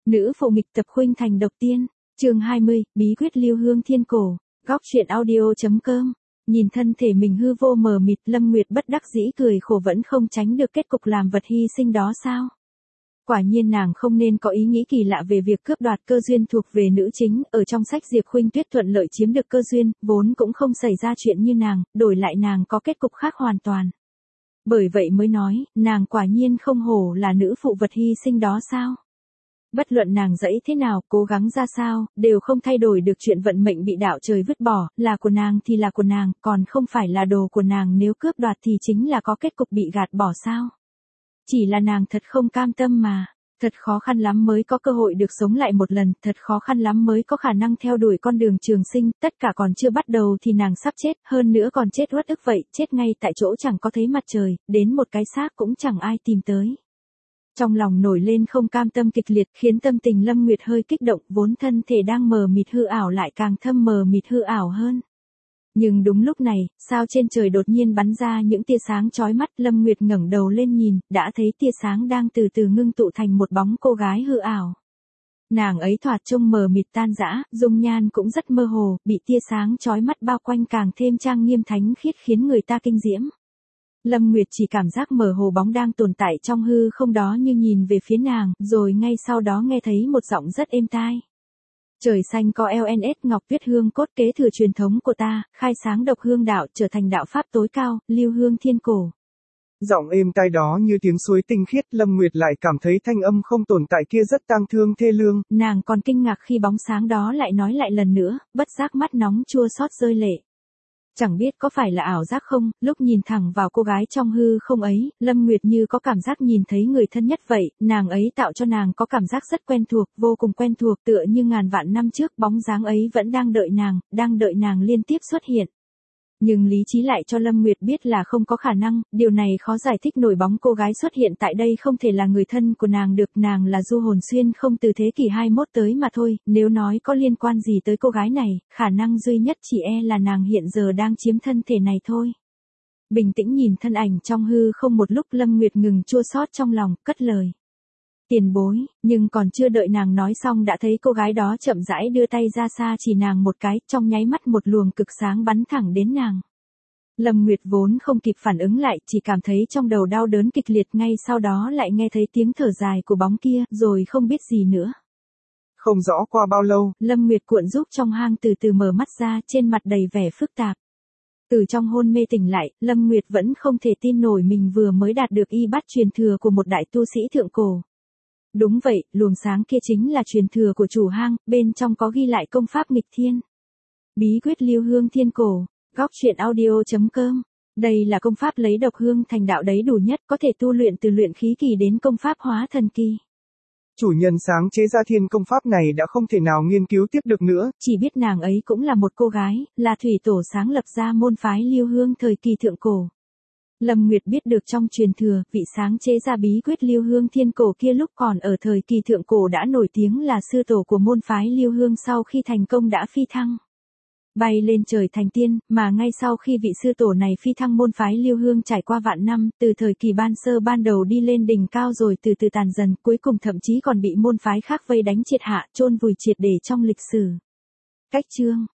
Nữ phụ nghịch tập khuynh thành độc tiên, chương 20, bí quyết lưu hương thiên cổ, góc truyện audio.com. Nhìn thân thể mình hư vô mờ mịt, Lâm Nguyệt bất đắc dĩ cười khổ, vẫn không tránh được kết cục làm vật hy sinh đó sao? Quả nhiên nàng không nên có ý nghĩ kỳ lạ về việc cướp đoạt cơ duyên thuộc về nữ chính, ở trong sách Diệp Khuynh Tuyết thuận lợi chiếm được cơ duyên, vốn cũng không xảy ra chuyện như nàng, đổi lại nàng có kết cục khác hoàn toàn. Bởi vậy mới nói, nàng quả nhiên không hổ là nữ phụ vật hy sinh đó sao? Bất luận nàng dẫy thế nào, cố gắng ra sao, đều không thay đổi được chuyện vận mệnh bị đạo trời vứt bỏ, là của nàng thì là của nàng, còn không phải là đồ của nàng, nếu cướp đoạt thì chính là có kết cục bị gạt bỏ sao? Chỉ là nàng thật không cam tâm mà, thật khó khăn lắm mới có cơ hội được sống lại một lần, thật khó khăn lắm mới có khả năng theo đuổi con đường trường sinh, tất cả còn chưa bắt đầu thì nàng sắp chết, hơn nữa còn chết uất ức vậy, chết ngay tại chỗ chẳng có thấy mặt trời, đến một cái xác cũng chẳng ai tìm tới. Trong lòng nổi lên không cam tâm kịch liệt, khiến tâm tình Lâm Nguyệt hơi kích động, vốn thân thể đang mờ mịt hư ảo lại càng thâm mờ mịt hư ảo hơn. Nhưng đúng lúc này, sao trên trời đột nhiên bắn ra những tia sáng chói mắt, Lâm Nguyệt ngẩng đầu lên nhìn, đã thấy tia sáng đang từ từ ngưng tụ thành một bóng cô gái hư ảo. Nàng ấy thoạt trông mờ mịt tan rã, dung nhan cũng rất mơ hồ, bị tia sáng chói mắt bao quanh càng thêm trang nghiêm thánh khiết khiến người ta kinh diễm. Lâm Nguyệt chỉ cảm giác mờ hồ bóng đang tồn tại trong hư không đó như nhìn về phía nàng, rồi ngay sau đó nghe thấy một giọng rất êm tai. Trời xanh có LNS ngọc viết hương cốt kế thừa truyền thống của ta, khai sáng độc hương đạo trở thành đạo pháp tối cao, lưu hương thiên cổ. Giọng êm tai đó như tiếng suối tinh khiết, Lâm Nguyệt lại cảm thấy thanh âm không tồn tại kia rất tang thương thê lương. Nàng còn kinh ngạc khi bóng sáng đó lại nói lại lần nữa, bất giác mắt nóng chua xót rơi lệ. Chẳng biết có phải là ảo giác không, lúc nhìn thẳng vào cô gái trong hư không ấy, Lâm Nguyệt như có cảm giác nhìn thấy người thân nhất vậy, nàng ấy tạo cho nàng có cảm giác rất quen thuộc, vô cùng quen thuộc, tựa như ngàn vạn năm trước bóng dáng ấy vẫn đang đợi nàng liên tiếp xuất hiện. Nhưng lý trí lại cho Lâm Nguyệt biết là không có khả năng, điều này khó giải thích nổi, bóng cô gái xuất hiện tại đây không thể là người thân của nàng được, nàng là du hồn xuyên không từ thế kỷ 21 tới mà thôi, nếu nói có liên quan gì tới cô gái này, khả năng duy nhất chỉ là nàng hiện giờ đang chiếm thân thể này thôi. Bình tĩnh nhìn thân ảnh trong hư không một lúc, Lâm Nguyệt ngừng chua xót trong lòng, cất lời. Tiền bối, nhưng còn chưa đợi nàng nói xong đã thấy cô gái đó chậm rãi đưa tay ra xa chỉ nàng một cái, trong nháy mắt một luồng cực sáng bắn thẳng đến nàng. Lâm Nguyệt vốn không kịp phản ứng lại, chỉ cảm thấy trong đầu đau đớn kịch liệt, ngay sau đó lại nghe thấy tiếng thở dài của bóng kia, rồi không biết gì nữa. Không rõ qua bao lâu, Lâm Nguyệt cuộn rúc trong hang từ từ mở mắt ra, trên mặt đầy vẻ phức tạp. Từ trong hôn mê tỉnh lại, Lâm Nguyệt vẫn không thể tin nổi mình vừa mới đạt được y bát truyền thừa của một đại tu sĩ thượng cổ. Đúng vậy, luồng sáng kia chính là truyền thừa của chủ hang, bên trong có ghi lại công pháp nghịch thiên. Bí quyết lưu hương thiên cổ, góc truyện audio.com. Đây là công pháp lấy độc hương thành đạo đấy đủ nhất, có thể tu luyện từ luyện khí kỳ đến công pháp hóa thần kỳ. Chủ nhân sáng chế ra thiên công pháp này đã không thể nào nghiên cứu tiếp được nữa. Chỉ biết nàng ấy cũng là một cô gái, là thủy tổ sáng lập ra môn phái lưu hương thời kỳ thượng cổ. Lâm Nguyệt biết được trong truyền thừa, vị sáng chế ra bí quyết lưu hương thiên cổ kia lúc còn ở thời kỳ thượng cổ đã nổi tiếng là sư tổ của môn phái lưu hương, sau khi thành công đã phi thăng. Bay lên trời thành tiên, mà ngay sau khi vị sư tổ này phi thăng, môn phái lưu hương trải qua vạn năm, từ thời kỳ ban sơ ban đầu đi lên đỉnh cao rồi từ từ tàn dần, cuối cùng thậm chí còn bị môn phái khác vây đánh triệt hạ, chôn vùi triệt để trong lịch sử. Cách chương